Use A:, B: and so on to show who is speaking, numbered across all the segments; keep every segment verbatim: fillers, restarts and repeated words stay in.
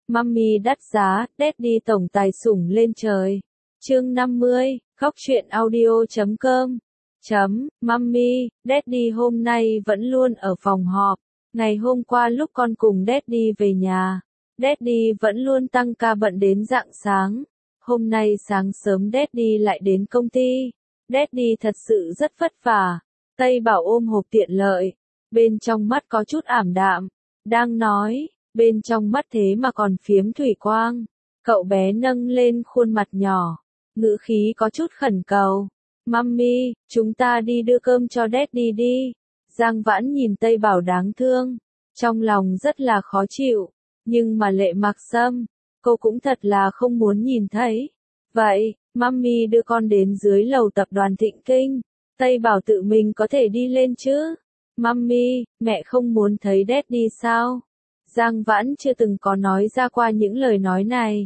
A: Mummy đắt giá, Daddy tổng tài sủng lên trời. Chương năm mươi, khóc chuyện audio chấm com. Chấm, Mummy, Daddy hôm nay vẫn luôn ở phòng họp. Ngày hôm qua lúc con cùng Daddy về nhà, Daddy vẫn luôn tăng ca bận đến rạng sáng. Hôm nay sáng sớm Daddy lại đến công ty. Daddy thật sự rất vất vả. Tây Bảo ôm hộp tiện lợi. Bên trong mắt có chút ảm đạm. Đang nói, bên trong mắt thế mà còn phiếm thủy quang. Cậu bé nâng lên khuôn mặt nhỏ. Ngữ khí có chút khẩn cầu. Mummy, chúng ta đi đưa cơm cho Daddy đi. Giang Vãn nhìn Tây Bảo đáng thương. Trong lòng rất là khó chịu. Nhưng mà Lệ Mặc Sâm, cô cũng thật là không muốn nhìn thấy. Vậy, Mummy đưa con đến dưới lầu tập đoàn Thịnh Kinh. Tây Bảo tự mình có thể đi lên chứ? Mummy, mẹ không muốn thấy Daddy sao? Giang Vãn chưa từng có nói ra qua những lời nói này.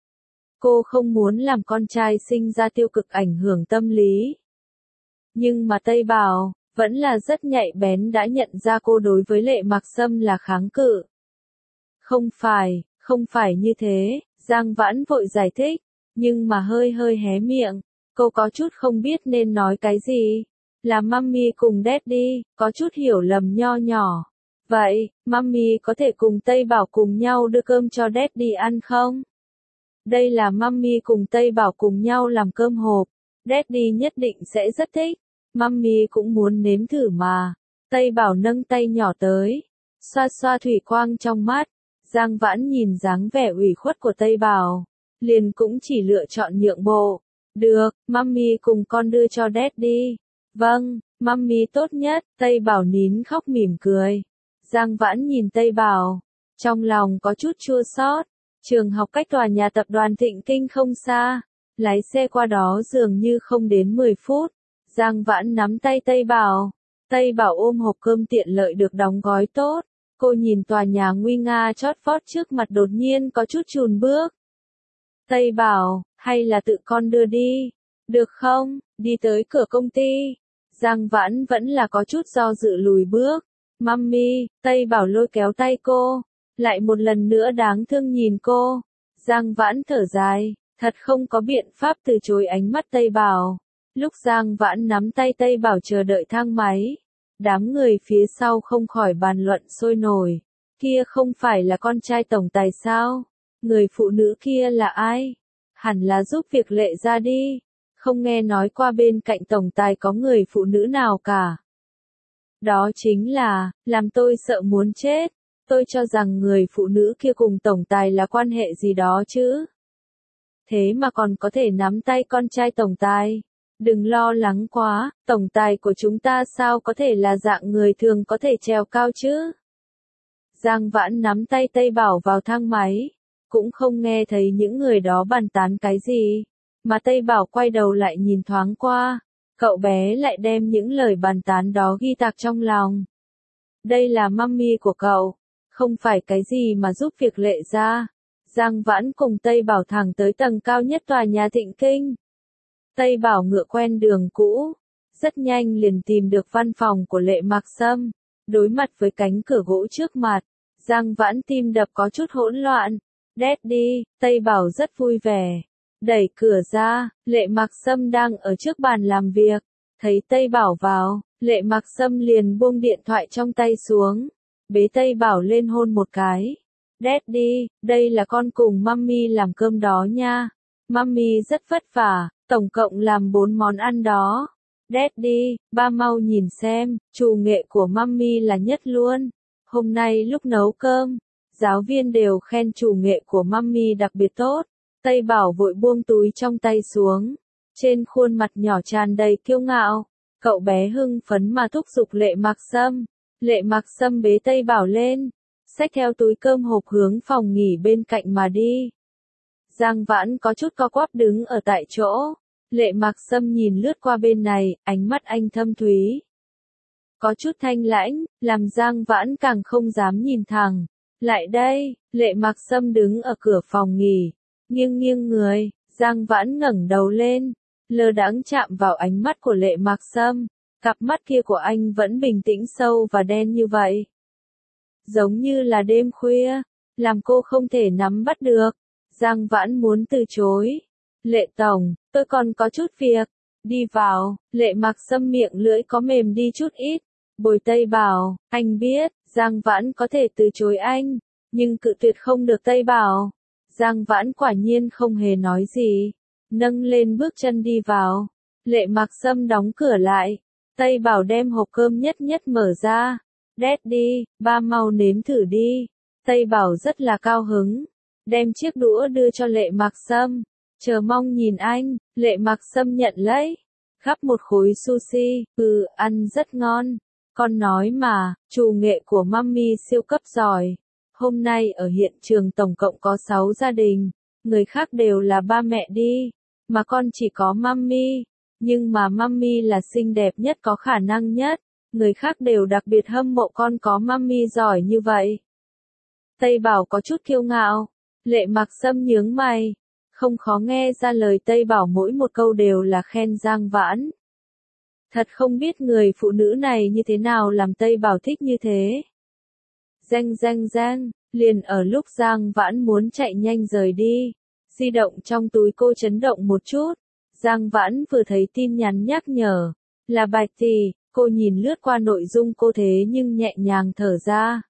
A: Cô không muốn làm con trai sinh ra tiêu cực ảnh hưởng tâm lý. Nhưng mà Tây Bảo vẫn là rất nhạy bén đã nhận ra cô đối với Lệ Mặc Sâm là kháng cự. Không phải, không phải như thế, Giang Vãn vội giải thích, nhưng mà hơi hơi hé miệng, cô có chút không biết nên nói cái gì. Là Mummy cùng Daddy, có chút hiểu lầm nho nhỏ. Vậy, Mummy có thể cùng Tây Bảo cùng nhau đưa cơm cho Daddy ăn không? Đây là Mummy cùng Tây Bảo cùng nhau làm cơm hộp. Daddy nhất định sẽ rất thích. Mummy cũng muốn nếm thử mà. Tây Bảo nâng tay nhỏ tới. Xoa xoa thủy quang trong mắt. Giang Vãn nhìn dáng vẻ ủy khuất của Tây Bảo. Liền cũng chỉ lựa chọn nhượng bộ. Được, Mummy cùng con đưa cho Daddy. Vâng, Mummy tốt nhất. Tây Bảo nín khóc mỉm cười. Giang Vãn nhìn Tây Bảo. Trong lòng có chút chua xót. Trường học cách tòa nhà tập đoàn Thịnh Kinh không xa. Lái xe qua đó dường như không đến mười phút. Giang Vãn nắm tay Tây Bảo. Tây Bảo ôm hộp cơm tiện lợi được đóng gói tốt. Cô nhìn tòa nhà nguy nga chót vót trước mặt đột nhiên có chút chùn bước. Tây Bảo, hay là tự con đưa đi? Được không? Đi tới cửa công ty. Giang Vãn vẫn là có chút do dự lùi bước. Mummy, Tây Bảo lôi kéo tay cô. Lại một lần nữa đáng thương nhìn cô. Giang Vãn thở dài, thật không có biện pháp từ chối ánh mắt Tây Bảo. Lúc Giang Vãn nắm tay Tây Bảo chờ đợi thang máy, đám người phía sau không khỏi bàn luận sôi nổi. Kia không phải là con trai tổng tài sao? Người phụ nữ kia là ai? Hẳn là giúp việc Lệ ra đi. Không nghe nói qua bên cạnh tổng tài có người phụ nữ nào cả. Đó chính là, làm tôi sợ muốn chết. Tôi cho rằng người phụ nữ kia cùng tổng tài là quan hệ gì đó chứ. Thế mà còn có thể nắm tay con trai tổng tài. Đừng lo lắng quá, tổng tài của chúng ta sao có thể là dạng người thường có thể trèo cao chứ. Giang Vãn nắm tay Tây Bảo vào thang máy. Cũng không nghe thấy những người đó bàn tán cái gì. Mà Tây Bảo quay đầu lại nhìn thoáng qua. Cậu bé lại đem những lời bàn tán đó ghi tạc trong lòng. Đây là Mummy của cậu. Không phải cái gì mà giúp việc Lệ ra. Giang Vãn cùng Tây Bảo thẳng tới tầng cao nhất tòa nhà Thịnh Kinh. Tây Bảo ngựa quen đường cũ. Rất nhanh liền tìm được văn phòng của Lệ Mặc Sâm. Đối mặt với cánh cửa gỗ trước mặt. Giang Vãn tim đập có chút hỗn loạn. Daddy, Tây Bảo rất vui vẻ. Đẩy cửa ra, Lệ Mặc Sâm đang ở trước bàn làm việc. Thấy Tây Bảo vào, Lệ Mặc Sâm liền buông điện thoại trong tay xuống. Bế Tây Bảo lên hôn một cái. Daddy, đây là con cùng Mummy làm cơm đó nha. Mummy rất vất vả, tổng cộng làm bốn món ăn đó. Daddy, ba mau nhìn xem, chủ nghệ của Mummy là nhất luôn. Hôm nay lúc nấu cơm, giáo viên đều khen chủ nghệ của Mummy đặc biệt tốt. Tây Bảo vội buông túi trong tay xuống. Trên khuôn mặt nhỏ tràn đầy kiêu ngạo. Cậu bé hưng phấn mà thúc giục Lệ Mặc Sâm. Lệ Mặc Sâm bế Tây Bảo lên. Xách theo túi cơm hộp hướng phòng nghỉ bên cạnh mà đi. Giang Vãn có chút co quắp đứng ở tại chỗ. Lệ Mặc Sâm nhìn lướt qua bên này, ánh mắt anh thâm thúy. Có chút thanh lãnh, làm Giang Vãn càng không dám nhìn thẳng. Lại đây, Lệ Mặc Sâm đứng ở cửa phòng nghỉ. Nghiêng nghiêng người, Giang Vãn ngẩng đầu lên. Lơ đãng chạm vào ánh mắt của Lệ Mặc Sâm. Cặp mắt kia của anh vẫn bình tĩnh sâu và đen như vậy. Giống như là đêm khuya. làm cô không thể nắm bắt được. Giang Vãn muốn từ chối. Lệ tổng, tôi còn có chút việc. Đi vào, Lệ Mặc Sâm miệng lưỡi có mềm đi chút ít. Bồi Tây Bảo, anh biết, Giang Vãn có thể từ chối anh, nhưng cự tuyệt không được Tây Bảo. Giang Vãn quả nhiên không hề nói gì, nâng lên bước chân đi vào. Lệ Mặc Sâm đóng cửa lại. Tây Bảo đem hộp cơm nhất nhất mở ra. Daddy, ba mau nếm thử đi. Tây Bảo rất là cao hứng, đem chiếc đũa đưa cho Lệ Mặc Sâm. Chờ mong nhìn anh. Lệ Mặc Sâm nhận lấy, gắp một khối sushi. Ừ, ăn rất ngon. Con nói mà, chủ nghệ của Mummy siêu cấp giỏi. Hôm nay ở hiện trường tổng cộng có sáu gia đình, người khác đều là ba mẹ đi, mà con chỉ có Mummy. Nhưng mà Mummy là xinh đẹp nhất, có khả năng nhất. Người khác đều đặc biệt hâm mộ con có Mummy giỏi như vậy. Tây Bảo có chút kiêu ngạo. Lệ Mặc Sâm nhướng mày. Không khó nghe ra lời Tây Bảo mỗi một câu đều là khen Giang Vãn. Thật không biết người phụ nữ này như thế nào làm Tây Bảo thích như thế. Reng reng reng, liền ở lúc Giang Vãn muốn chạy nhanh rời đi, di động trong túi cô chấn động một chút. Giang Vãn vừa thấy tin nhắn nhắc nhở, là Bạch Tỷ, cô nhìn lướt qua nội dung cô thế nhưng nhẹ nhàng thở ra.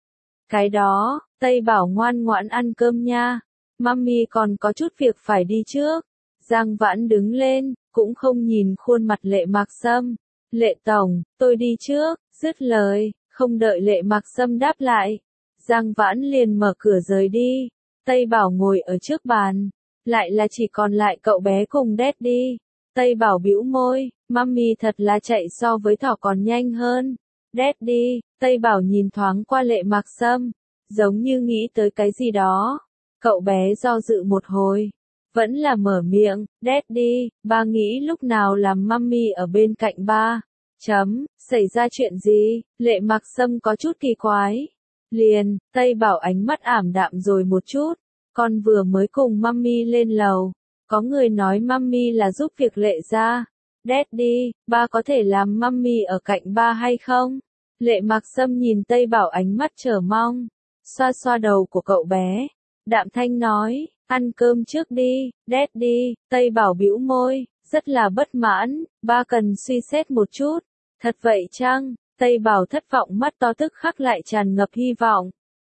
A: Cái đó, Tây Bảo ngoan ngoãn ăn cơm nha, Mummy còn có chút việc phải đi trước. Giang Vãn đứng lên, cũng không nhìn khuôn mặt Lệ Mặc Sâm. Lệ tổng, tôi đi trước, dứt lời, không đợi Lệ Mặc Sâm đáp lại. Giang Vãn liền mở cửa rời đi. Tây Bảo ngồi ở trước bàn, lại là chỉ còn lại cậu bé cùng Daddy. Tây Bảo bĩu môi, Mummy thật là chạy so với thỏ còn nhanh hơn. Daddy, Tây Bảo nhìn thoáng qua Lệ Mặc Sâm, giống như nghĩ tới cái gì đó. Cậu bé do dự một hồi, vẫn là mở miệng, Daddy, ba nghĩ lúc nào làm Mummy ở bên cạnh ba. Chấm, xảy ra chuyện gì? Lệ Mặc Sâm có chút kỳ quái. Liền, Tây Bảo ánh mắt ảm đạm rồi một chút. Con vừa mới cùng Mummy lên lầu, có người nói Mummy là giúp việc Lệ gia. Daddy, ba có thể làm Mummy ở cạnh ba hay không? Lệ Mặc Sâm nhìn Tây Bảo ánh mắt chờ mong, xoa xoa đầu của cậu bé, đạm thanh nói, ăn cơm trước đi, Daddy. Tây Bảo bĩu môi, rất là bất mãn, ba cần suy xét một chút. Thật vậy chăng? Tây Bảo thất vọng, mắt to tức khắc lại tràn ngập hy vọng.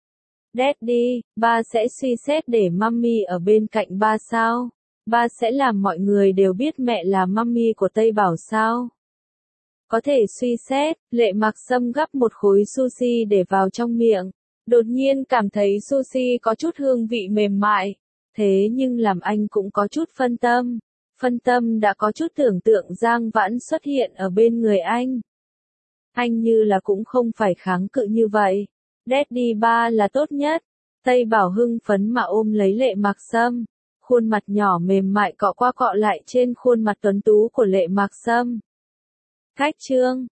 A: Daddy, ba sẽ suy xét để Mummy ở bên cạnh ba sao? Ba sẽ làm mọi người đều biết mẹ là Mummy của Tây Bảo sao? Có thể suy xét. Lệ Mặc Sâm gắp một khối sushi để vào trong miệng, đột nhiên cảm thấy sushi có chút hương vị mềm mại, thế nhưng làm anh cũng có chút phân tâm. Phân tâm đã có chút tưởng tượng Giang Vãn xuất hiện ở bên người anh. Anh như là cũng không phải kháng cự như vậy. Daddy, ba là tốt nhất. Tây Bảo hưng phấn mà ôm lấy Lệ Mặc Sâm, khuôn mặt nhỏ mềm mại cọ qua cọ lại trên khuôn mặt tuấn tú của Lệ Mặc Sâm. Khách chương